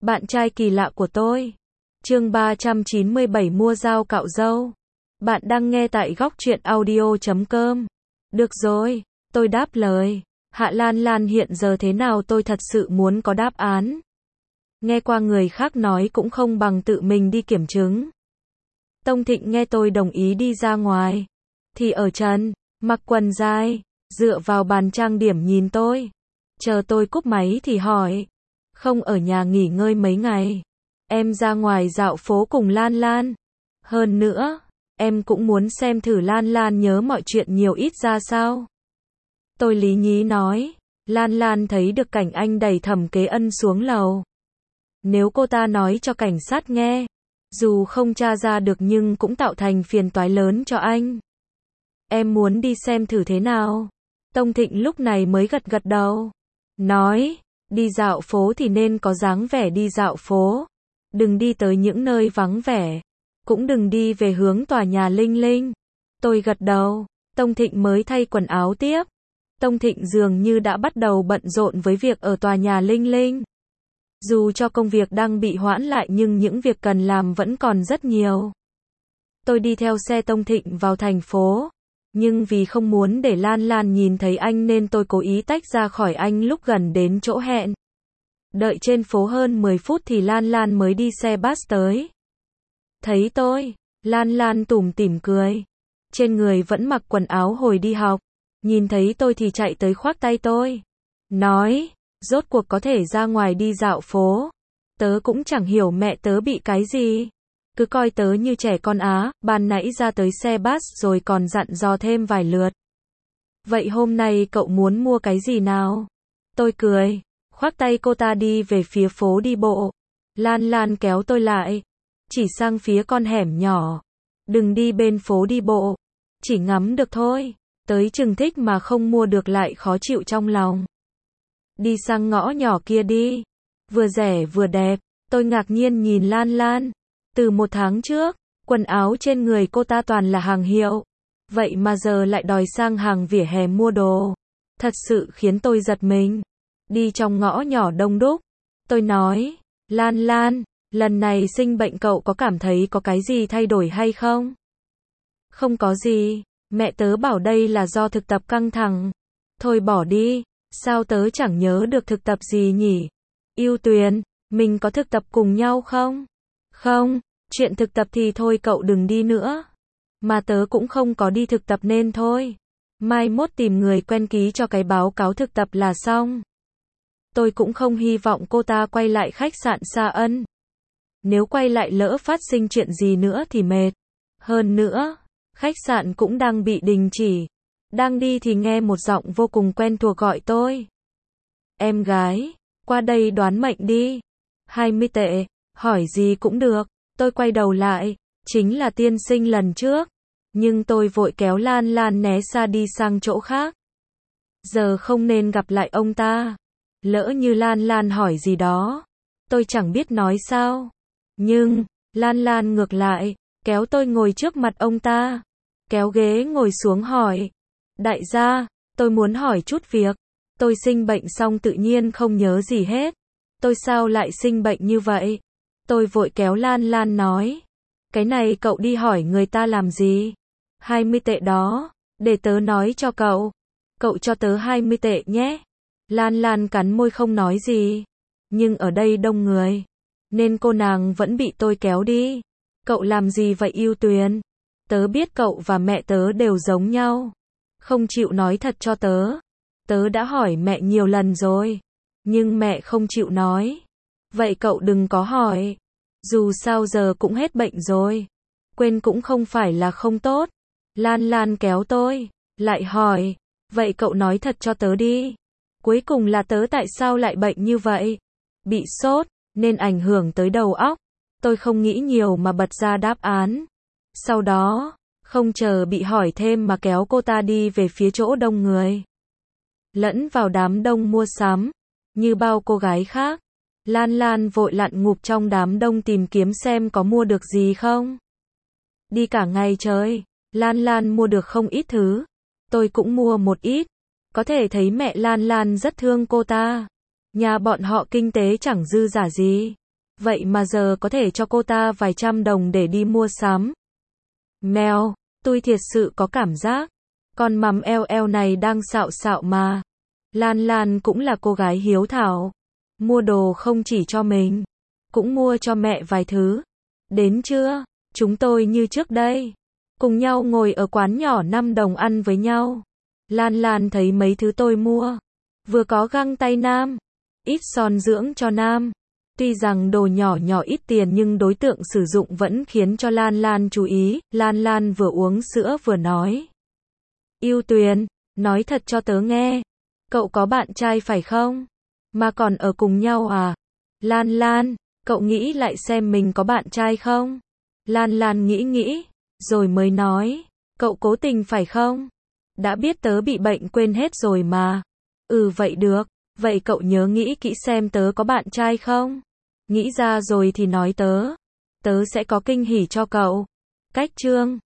Bạn trai kỳ lạ của tôi. Chương 397 mua dao cạo râu. Bạn đang nghe tại góc truyện audio.com. Được rồi, tôi đáp lời. Hạ Lan Lan hiện giờ thế nào tôi thật sự muốn có đáp án. Nghe qua người khác nói cũng không bằng tự mình đi kiểm chứng. Tông Thịnh nghe tôi đồng ý đi ra ngoài. Thì ở trần, mặc quần dài, dựa vào bàn trang điểm nhìn tôi. Chờ tôi cúp máy thì hỏi. Không ở nhà nghỉ ngơi mấy ngày. Em ra ngoài dạo phố cùng Lan Lan. Hơn nữa, em cũng muốn xem thử Lan Lan nhớ mọi chuyện nhiều ít ra sao. Tôi lý nhí nói. Lan Lan thấy được cảnh anh đẩy Thẩm Kế Ân xuống lầu. Nếu cô ta nói cho cảnh sát nghe, dù không tra ra được nhưng cũng tạo thành phiền toái lớn cho anh. Em muốn đi xem thử thế nào. Tông Thịnh lúc này mới gật gật đầu. Nói, đi dạo phố thì nên có dáng vẻ đi dạo phố. Đừng đi tới những nơi vắng vẻ. Cũng đừng đi về hướng tòa nhà Linh Linh. Tôi gật đầu. Tông Thịnh mới thay quần áo tiếp. Tông Thịnh dường như đã bắt đầu bận rộn với việc ở tòa nhà Linh Linh. Dù cho công việc đang bị hoãn lại nhưng những việc cần làm vẫn còn rất nhiều. Tôi đi theo xe Tông Thịnh vào thành phố. Nhưng vì không muốn để Lan Lan nhìn thấy anh nên tôi cố ý tách ra khỏi anh lúc gần đến chỗ hẹn. Đợi trên phố hơn 10 phút thì Lan Lan mới đi xe bus tới. Thấy tôi, Lan Lan tủm tỉm cười. Trên người vẫn mặc quần áo hồi đi học. Nhìn thấy tôi thì chạy tới khoác tay tôi. Nói, rốt cuộc có thể ra ngoài đi dạo phố. Tớ cũng chẳng hiểu mẹ tớ bị cái gì. Cứ coi tớ như trẻ con á, ban nãy ra tới xe bus rồi còn dặn dò thêm vài lượt. Vậy hôm nay cậu muốn mua cái gì nào? Tôi cười, khoác tay cô ta đi về phía phố đi bộ. Lan Lan kéo tôi lại. Chỉ sang phía con hẻm nhỏ. Đừng đi bên phố đi bộ. Chỉ ngắm được thôi. Tới chừng thích mà không mua được lại khó chịu trong lòng. Đi sang ngõ nhỏ kia đi. Vừa rẻ vừa đẹp. Tôi ngạc nhiên nhìn Lan Lan. Từ 1 tháng trước, quần áo trên người cô ta toàn là hàng hiệu. Vậy mà giờ lại đòi sang hàng vỉa hè mua đồ. Thật sự khiến tôi giật mình. Đi trong ngõ nhỏ đông đúc. Tôi nói, Lan Lan, lần này sinh bệnh cậu có cảm thấy có cái gì thay đổi hay không? Không có gì, mẹ tớ bảo đây là do thực tập căng thẳng. Thôi bỏ đi, sao tớ chẳng nhớ được thực tập gì nhỉ? Yêu Tuyền, mình có thực tập cùng nhau không? Không, chuyện thực tập thì thôi cậu đừng đi nữa. Mà tớ cũng không có đi thực tập nên thôi. Mai mốt tìm người quen ký cho cái báo cáo thực tập là xong. Tôi cũng không hy vọng cô ta quay lại khách sạn Sa Ân. Nếu quay lại lỡ phát sinh chuyện gì nữa thì mệt. Hơn nữa, khách sạn cũng đang bị đình chỉ. Đang đi thì nghe một giọng vô cùng quen thuộc gọi tôi. Em gái, qua đây đoán mệnh đi. 20 tệ, hỏi gì cũng được. Tôi quay đầu lại, chính là tiên sinh lần trước. Nhưng tôi vội kéo Lan Lan né xa đi sang chỗ khác. Giờ không nên gặp lại ông ta. Lỡ như Lan Lan hỏi gì đó, tôi chẳng biết nói sao. Nhưng, Lan Lan ngược lại, kéo tôi ngồi trước mặt ông ta. Kéo ghế ngồi xuống hỏi. Đại gia, tôi muốn hỏi chút việc. Tôi sinh bệnh xong tự nhiên không nhớ gì hết. Tôi sao lại sinh bệnh như vậy? Tôi vội kéo Lan Lan nói. Cái này cậu đi hỏi người ta làm gì? 20 tệ đó, để tớ nói cho cậu. Cậu cho tớ 20 tệ nhé. Lan Lan cắn môi không nói gì. Nhưng ở đây đông người, nên cô nàng vẫn bị tôi kéo đi. Cậu làm gì vậy Yêu Tuyền? Tớ biết cậu và mẹ tớ đều giống nhau. Không chịu nói thật cho tớ. Tớ đã hỏi mẹ nhiều lần rồi. Nhưng mẹ không chịu nói. Vậy cậu đừng có hỏi. Dù sao giờ cũng hết bệnh rồi. Quên cũng không phải là không tốt. Lan Lan kéo tôi. Lại hỏi. Vậy cậu nói thật cho tớ đi. Cuối cùng là tớ tại sao lại bệnh như vậy? Bị sốt, nên ảnh hưởng tới đầu óc. Tôi không nghĩ nhiều mà bật ra đáp án. Sau đó, không chờ bị hỏi thêm mà kéo cô ta đi về phía chỗ đông người. Lẫn vào đám đông mua sắm. Như bao cô gái khác. Lan Lan vội lặn ngụp trong đám đông tìm kiếm xem có mua được gì không. Đi cả ngày trời, Lan Lan mua được không ít thứ. Tôi cũng mua một ít. Có thể thấy mẹ Lan Lan rất thương cô ta. Nhà bọn họ kinh tế chẳng dư giả gì. Vậy mà giờ có thể cho cô ta vài trăm đồng để đi mua sắm. Mèo, tôi thiệt sự có cảm giác, con mắm eo này đang xạo xạo mà. Lan Lan cũng là cô gái hiếu thảo. Mua đồ không chỉ cho mình, cũng mua cho mẹ vài thứ. Đến trưa, chúng tôi như trước đây, cùng nhau ngồi ở quán nhỏ 5 đồng ăn với nhau. Lan Lan thấy mấy thứ tôi mua, vừa có găng tay nam, ít son dưỡng cho nam. Tuy rằng đồ nhỏ nhỏ ít tiền nhưng đối tượng sử dụng vẫn khiến cho Lan Lan chú ý. Lan Lan vừa uống sữa vừa nói. Yêu Tuyền, nói thật cho tớ nghe, cậu có bạn trai phải không? Mà còn ở cùng nhau à? Lan Lan, cậu nghĩ lại xem mình có bạn trai không? Lan Lan nghĩ, rồi mới nói, cậu cố tình phải không? Đã biết tớ bị bệnh quên hết rồi mà. Vậy được, vậy cậu nhớ nghĩ kỹ xem tớ có bạn trai không? Nghĩ ra rồi thì nói tớ sẽ có kinh hỉ cho cậu. Cách chương